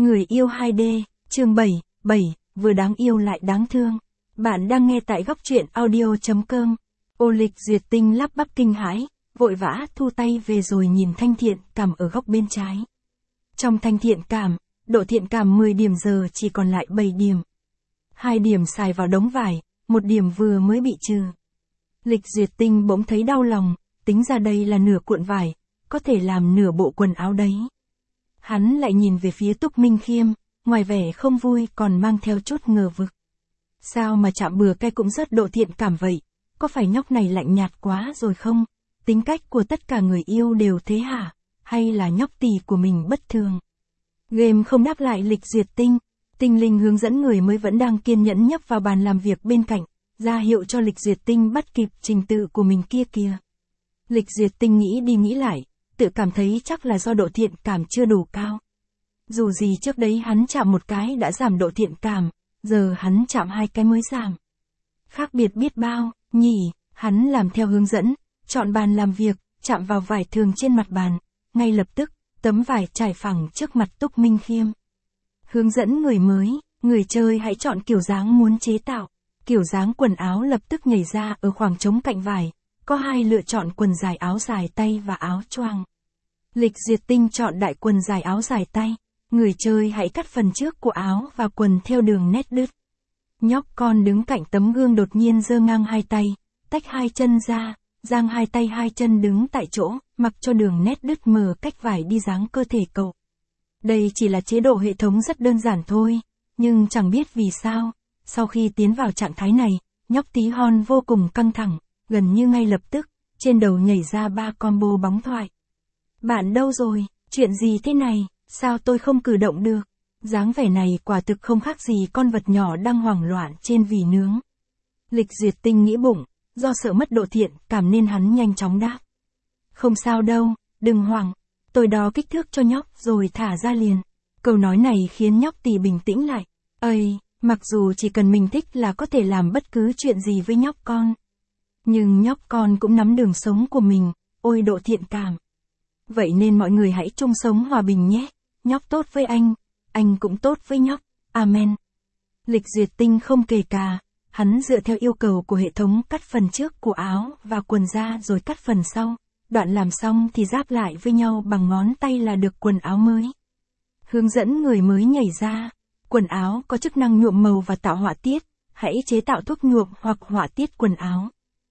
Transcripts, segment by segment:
Người yêu 2D, chương 7, vừa đáng yêu lại đáng thương. Bạn đang nghe tại góc truyện audio.com. Ô Lịch Duyệt Tinh lắp bắp kinh hãi, vội vã thu tay về rồi nhìn Thanh Thiện Cảm ở góc bên trái. Trong Thanh Thiện Cảm, độ thiện cảm 10 điểm giờ chỉ còn lại 7 điểm. 2 điểm xài vào đống vải, 1 điểm vừa mới bị trừ. Lịch Duyệt Tinh bỗng thấy đau lòng, tính ra đây là nửa cuộn vải, có thể làm nửa bộ quần áo đấy. Hắn lại nhìn về phía Túc Minh Khiêm, ngoài vẻ không vui còn mang theo chút ngờ vực. Sao mà chạm bừa cái cũng rất độ thiện cảm vậy, có phải nhóc này lạnh nhạt quá rồi không? Tính cách của tất cả người yêu đều thế hả? Hay là nhóc tỳ của mình bất thường? Game không đáp lại Lịch Duyệt Tinh, Tinh Linh hướng dẫn người mới vẫn đang kiên nhẫn nhấp vào bàn làm việc bên cạnh, ra hiệu cho Lịch Duyệt Tinh bắt kịp trình tự của mình kia kìa. Lịch Duyệt Tinh nghĩ đi nghĩ lại, tự cảm thấy chắc là do độ thiện cảm chưa đủ cao. Dù gì trước đấy hắn chạm một cái đã giảm độ thiện cảm, giờ hắn chạm 2 cái mới giảm. Khác biệt biết bao, nhỉ, hắn làm theo hướng dẫn, chọn bàn làm việc, chạm vào vải thường trên mặt bàn, ngay lập tức, tấm vải trải phẳng trước mặt Túc Minh Khiêm. Hướng dẫn người mới, người chơi hãy chọn kiểu dáng muốn chế tạo. Kiểu dáng quần áo lập tức nhảy ra ở khoảng trống cạnh vải, có 2 lựa chọn quần dài áo dài tay và áo choàng. Lịch Duyệt Tinh chọn đại quần dài áo dài tay, người chơi hãy cắt phần trước của áo và quần theo đường nét đứt. Nhóc con đứng cạnh tấm gương đột nhiên giơ ngang 2 tay, tách 2 chân ra, dang 2 tay 2 chân đứng tại chỗ, mặc cho đường nét đứt mờ cách vải đi dáng cơ thể cậu. Đây chỉ là chế độ hệ thống rất đơn giản thôi, nhưng chẳng biết vì sao, sau khi tiến vào trạng thái này, nhóc tí hon vô cùng căng thẳng, gần như ngay lập tức, trên đầu nhảy ra 3 combo bóng thoại. Bạn đâu rồi, chuyện gì thế này, sao tôi không cử động được? Dáng vẻ này quả thực không khác gì con vật nhỏ đang hoảng loạn trên vỉ nướng. Lịch Duyệt Tinh nghĩ bụng, do sợ mất độ thiện cảm nên hắn nhanh chóng đáp. Không sao đâu, đừng hoảng, tôi đo kích thước cho nhóc rồi thả ra liền. Câu nói này khiến nhóc tỳ bình tĩnh lại. Ây, mặc dù chỉ cần mình thích là có thể làm bất cứ chuyện gì với nhóc con. Nhưng nhóc con cũng nắm đường sống của mình, ôi độ thiện cảm. Vậy nên mọi người hãy chung sống hòa bình nhé, nhóc tốt với anh cũng tốt với nhóc, amen. Lịch Duyệt Tinh không kề cà, hắn dựa theo yêu cầu của hệ thống cắt phần trước của áo và quần ra rồi cắt phần sau, đoạn làm xong thì ráp lại với nhau bằng ngón tay là được quần áo mới. Hướng dẫn người mới nhảy ra, quần áo có chức năng nhuộm màu và tạo họa tiết, hãy chế tạo thuốc nhuộm hoặc họa tiết quần áo.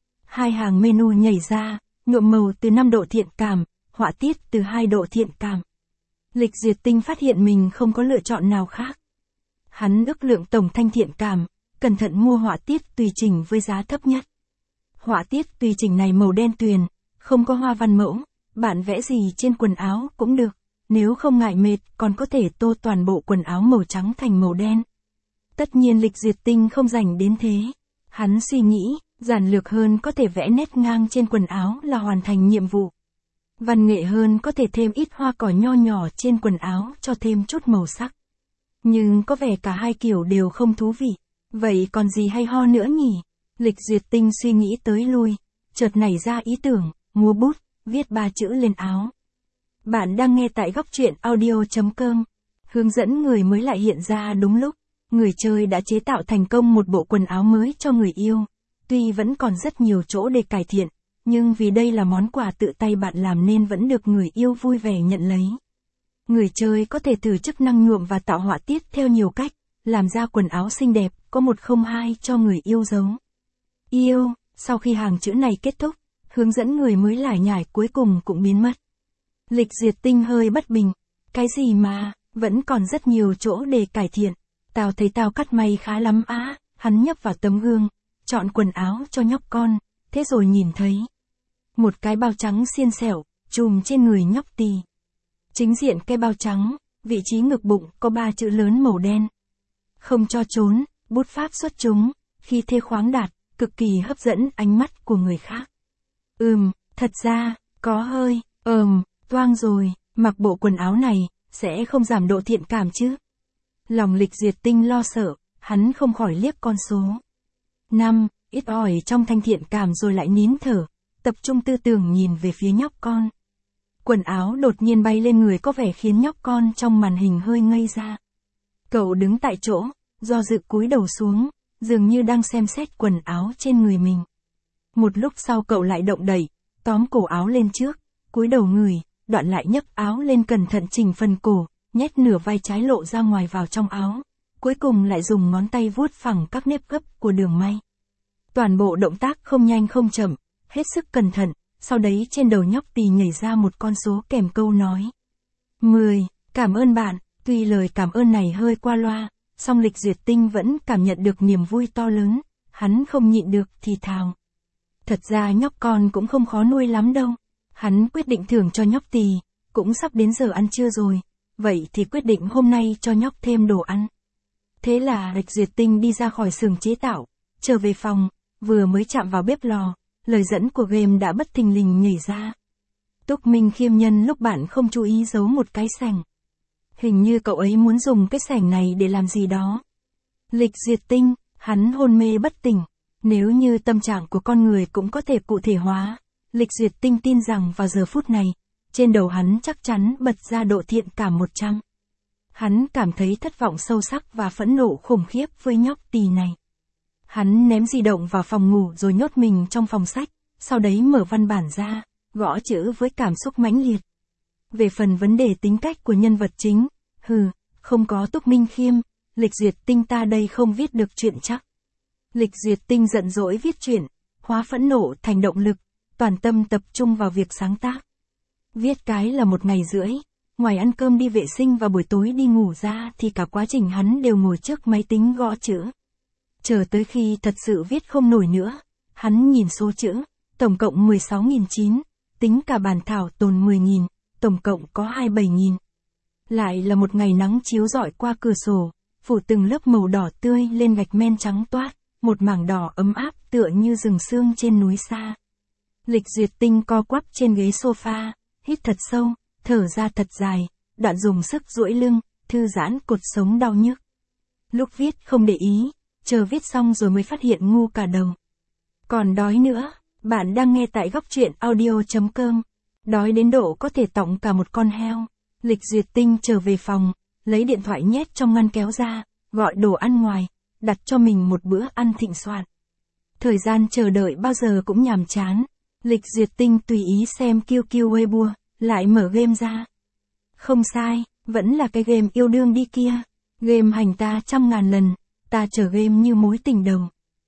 2 hàng menu nhảy ra, nhuộm màu từ 5 độ thiện cảm, họa tiết từ 2 độ thiện cảm. Lịch Duyệt Tinh phát hiện mình không có lựa chọn nào khác. Hắn ước lượng tổng thanh thiện cảm, cẩn thận mua họa tiết tùy chỉnh với giá thấp nhất. Họa tiết tùy chỉnh này màu đen tuyền, không có hoa văn mẫu, bạn vẽ gì trên quần áo cũng được, nếu không ngại mệt còn có thể tô toàn bộ quần áo màu trắng thành màu đen. Tất nhiên Lịch Duyệt Tinh không dành đến thế. Hắn suy nghĩ, giản lược hơn có thể vẽ nét ngang trên quần áo là hoàn thành nhiệm vụ. Văn nghệ hơn có thể thêm ít hoa cỏ nho nhỏ trên quần áo cho thêm chút màu sắc. Nhưng có vẻ cả hai kiểu đều không thú vị. Vậy còn gì hay ho nữa nhỉ? Lịch Duyệt Tinh suy nghĩ tới lui, chợt nảy ra ý tưởng, mua bút, viết 3 chữ lên áo. Bạn đang nghe tại góc truyện audio.com. Hướng dẫn người mới lại hiện ra đúng lúc. Người chơi đã chế tạo thành công một bộ quần áo mới cho người yêu. Tuy vẫn còn rất nhiều chỗ để cải thiện, nhưng vì đây là món quà tự tay bạn làm nên vẫn được người yêu vui vẻ nhận lấy. Người chơi có thể thử chức năng nhuộm và tạo họa tiết theo nhiều cách, làm ra quần áo xinh đẹp, có 102 cho người yêu giấu. Yêu, sau khi hàng chữ này kết thúc, hướng dẫn người mới lải nhải cuối cùng cũng biến mất. Lịch Duyệt Tinh hơi bất bình, cái gì mà, vẫn còn rất nhiều chỗ để cải thiện. Tao thấy tao cắt may khá lắm á, hắn nhấp vào tấm gương, chọn quần áo cho nhóc con, thế rồi nhìn thấy một cái bao trắng xiên xẻo, trùm trên người nhóc tỳ. Chính diện cái bao trắng, vị trí ngực bụng có 3 chữ lớn màu đen. Không cho trốn, bút pháp xuất chúng, khi thê khoáng đạt, cực kỳ hấp dẫn ánh mắt của người khác. Thật ra, có hơi, toang rồi, mặc bộ quần áo này, sẽ không giảm độ thiện cảm chứ. Lòng Lịch Duyệt Tinh lo sợ, hắn không khỏi liếc con số 5, ít ỏi trong thanh thiện cảm rồi lại nín thở, tập trung tư tưởng nhìn về phía nhóc con. Quần áo đột nhiên bay lên người có vẻ khiến nhóc con trong màn hình hơi ngây ra. Cậu đứng tại chỗ, do dự cúi đầu xuống, dường như đang xem xét quần áo trên người mình. Một lúc sau cậu lại động đậy, tóm cổ áo lên trước, cúi đầu ngửi, đoạn lại nhấc áo lên cẩn thận chỉnh phần cổ, nhét nửa vai trái lộ ra ngoài vào trong áo. Cuối cùng lại dùng ngón tay vuốt phẳng các nếp gấp của đường may. Toàn bộ động tác không nhanh không chậm, hết sức cẩn thận, sau đấy trên đầu nhóc tì nhảy ra một con số kèm câu nói. 10, cảm ơn bạn, tuy lời cảm ơn này hơi qua loa, song Lịch Duyệt Tinh vẫn cảm nhận được niềm vui to lớn, hắn không nhịn được thì thào. Thật ra nhóc con cũng không khó nuôi lắm đâu, hắn quyết định thưởng cho nhóc tì, cũng sắp đến giờ ăn trưa rồi, vậy thì quyết định hôm nay cho nhóc thêm đồ ăn. Thế là Lịch Duyệt Tinh đi ra khỏi xưởng chế tạo, trở về phòng, vừa mới chạm vào bếp lò, lời dẫn của game đã bất thình lình nhảy ra. Túc Minh Khiêm nhân lúc bạn không chú ý giấu một cái sành. Hình như cậu ấy muốn dùng cái sành này để làm gì đó. Lịch Duyệt Tinh, hắn hôn mê bất tỉnh. Nếu như tâm trạng của con người cũng có thể cụ thể hóa, Lịch Duyệt Tinh tin rằng vào giờ phút này, trên đầu hắn chắc chắn bật ra độ thiện cảm 100. Hắn cảm thấy thất vọng sâu sắc và phẫn nộ khủng khiếp với nhóc tì này. Hắn ném di động vào phòng ngủ rồi nhốt mình trong phòng sách, sau đấy mở văn bản ra, gõ chữ với cảm xúc mãnh liệt. Về phần vấn đề tính cách của nhân vật chính, không có Túc Minh Khiêm, Lịch Duyệt Tinh ta đây không viết được chuyện chắc. Lịch Duyệt Tinh giận dỗi viết chuyện, hóa phẫn nộ thành động lực, toàn tâm tập trung vào việc sáng tác. Viết cái là 1 ngày rưỡi, ngoài ăn cơm đi vệ sinh và buổi tối đi ngủ ra thì cả quá trình hắn đều ngồi trước máy tính gõ chữ. Chờ tới khi thật sự viết không nổi nữa, hắn nhìn số chữ, tổng cộng 16.900, tính cả bản thảo tồn 10.000, tổng cộng có 27.000. Lại là một ngày nắng chiếu rọi qua cửa sổ, phủ từng lớp màu đỏ tươi lên gạch men trắng toát, một mảng đỏ ấm áp tựa như rừng sương trên núi xa. Lịch Duyệt Tinh co quắp trên ghế sofa, hít thật sâu, thở ra thật dài, đoạn dùng sức duỗi lưng, thư giãn cột sống đau nhức. Lúc viết không để ý, chờ viết xong rồi mới phát hiện ngu cả đầu. Còn đói nữa, bạn đang nghe tại góc truyện audio.com. Đói đến độ có thể tọng cả một con heo. Lịch Duyệt Tinh trở về phòng, lấy điện thoại nhét trong ngăn kéo ra, gọi đồ ăn ngoài, đặt cho mình một bữa ăn thịnh soạn. Thời gian chờ đợi bao giờ cũng nhàm chán. Lịch Duyệt Tinh tùy ý xem QQ Weibo, lại mở game ra. Không sai, vẫn là cái game yêu đương đi kia. Game hành ta 100.000 lần, ta chờ game như mối tình đầu.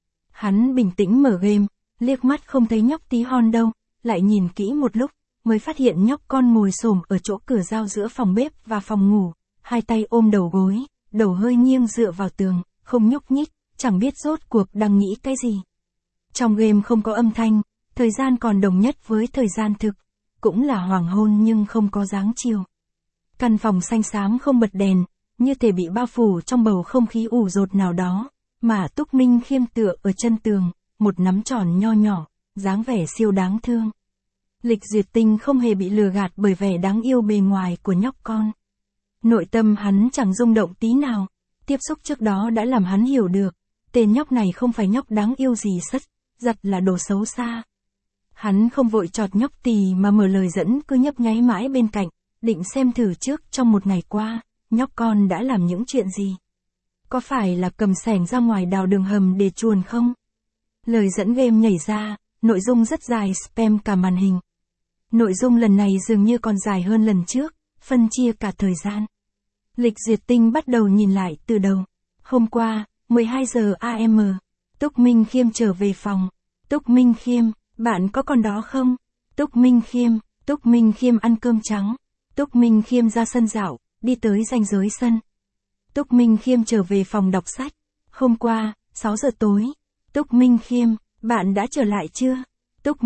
Hắn bình tĩnh mở game, liếc mắt không thấy nhóc tí hon đâu, lại nhìn kỹ một lúc, mới phát hiện nhóc con ngồi xổm ở chỗ cửa giao giữa phòng bếp và phòng ngủ, hai tay ôm đầu gối, đầu hơi nghiêng dựa vào tường, không nhúc nhích, chẳng biết rốt cuộc đang nghĩ cái gì. Trong game không có âm thanh, thời gian còn đồng nhất với thời gian thực, cũng là hoàng hôn nhưng không có dáng chiều. Căn phòng xanh xám không bật đèn, như thể bị bao phủ trong bầu không khí ủ dột nào đó, mà Túc Minh Khiêm tựa ở chân tường, một nắm tròn nho nhỏ, dáng vẻ siêu đáng thương. Lịch Duyệt Tinh không hề bị lừa gạt bởi vẻ đáng yêu bề ngoài của nhóc con. Nội tâm hắn chẳng rung động tí nào, tiếp xúc trước đó đã làm hắn hiểu được, tên nhóc này không phải nhóc đáng yêu gì sất, giật là đồ xấu xa. Hắn không vội chọt nhóc tì mà mở lời dẫn cứ nhấp nháy mãi bên cạnh, định xem thử trước trong một ngày qua, nhóc con đã làm những chuyện gì. Có phải là cầm xẻng ra ngoài đào đường hầm để chuồn không? Lời dẫn game nhảy ra, nội dung rất dài spam cả màn hình. Nội dung lần này dường như còn dài hơn lần trước, phân chia cả thời gian. Lịch Duyệt Tinh bắt đầu nhìn lại từ đầu. Hôm qua, 12 giờ AM, Túc Minh Khiêm trở về phòng. Túc Minh Khiêm, bạn có còn đó không? Túc Minh Khiêm ăn cơm trắng. Túc Minh Khiêm ra sân dạo, đi tới ranh giới sân. Túc Minh Khiêm trở về phòng đọc sách. Hôm qua, 6 giờ tối. Túc Minh Khiêm, bạn đã trở lại chưa? Túc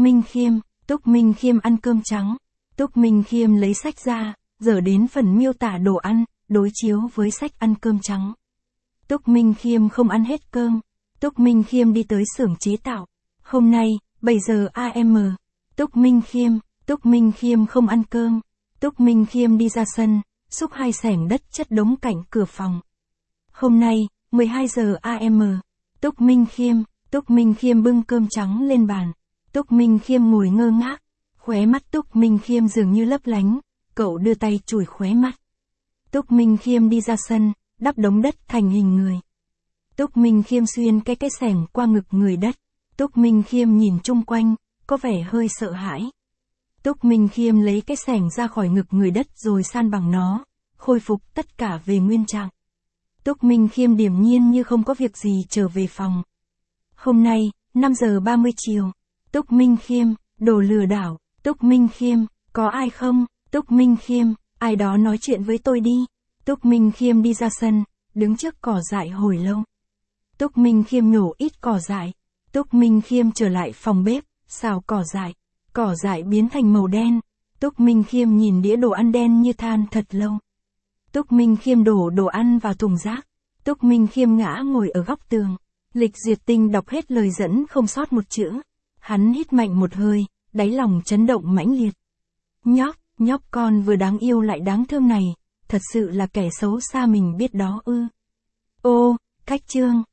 Minh Khiêm ăn cơm trắng. Túc Minh Khiêm lấy sách ra, giờ đến phần miêu tả đồ ăn, đối chiếu với sách ăn cơm trắng. Túc Minh Khiêm không ăn hết cơm. Túc Minh Khiêm đi tới xưởng chế tạo. Hôm nay, 7 giờ AM. Túc Minh Khiêm không ăn cơm. Túc Minh Khiêm đi ra sân, xúc hai xẻng đất chất đống cạnh cửa phòng. Hôm nay, 12 giờ AM. Túc Minh Khiêm bưng cơm trắng lên bàn. Túc Minh Khiêm ngồi ngơ ngác, Khóe mắt Túc Minh Khiêm dường như lấp lánh, cậu đưa tay chùi khóe mắt. Túc Minh Khiêm đi ra sân, đắp đống đất thành hình người. Túc Minh Khiêm xuyên cái xẻng qua ngực người đất. Túc Minh Khiêm nhìn chung quanh, có vẻ hơi sợ hãi. Túc Minh Khiêm lấy cái xẻng ra khỏi ngực người đất rồi san bằng nó, khôi phục tất cả về nguyên trạng. Túc Minh Khiêm điềm nhiên như không có việc gì trở về phòng. Hôm nay, 5 giờ 30 chiều. Túc Minh Khiêm, đồ lừa đảo. Túc Minh Khiêm, có ai không? Túc Minh Khiêm, ai đó nói chuyện với tôi đi. Túc Minh Khiêm đi ra sân, đứng trước cỏ dại hồi lâu. Túc Minh Khiêm nhổ ít cỏ dại. Túc Minh Khiêm trở lại phòng bếp, xào cỏ dại. Cỏ dại biến thành màu đen. Túc Minh Khiêm nhìn đĩa đồ ăn đen như than thật lâu. Túc Minh Khiêm đổ đồ ăn vào thùng rác. Túc Minh Khiêm ngã ngồi ở góc tường. Lịch Duyệt Tinh đọc hết lời dẫn không sót một chữ. Hắn hít mạnh một hơi, đáy lòng chấn động mãnh liệt. Nhóc con vừa đáng yêu lại đáng thương này, thật sự là kẻ xấu xa mình biết đó ư. Ô, cách chương.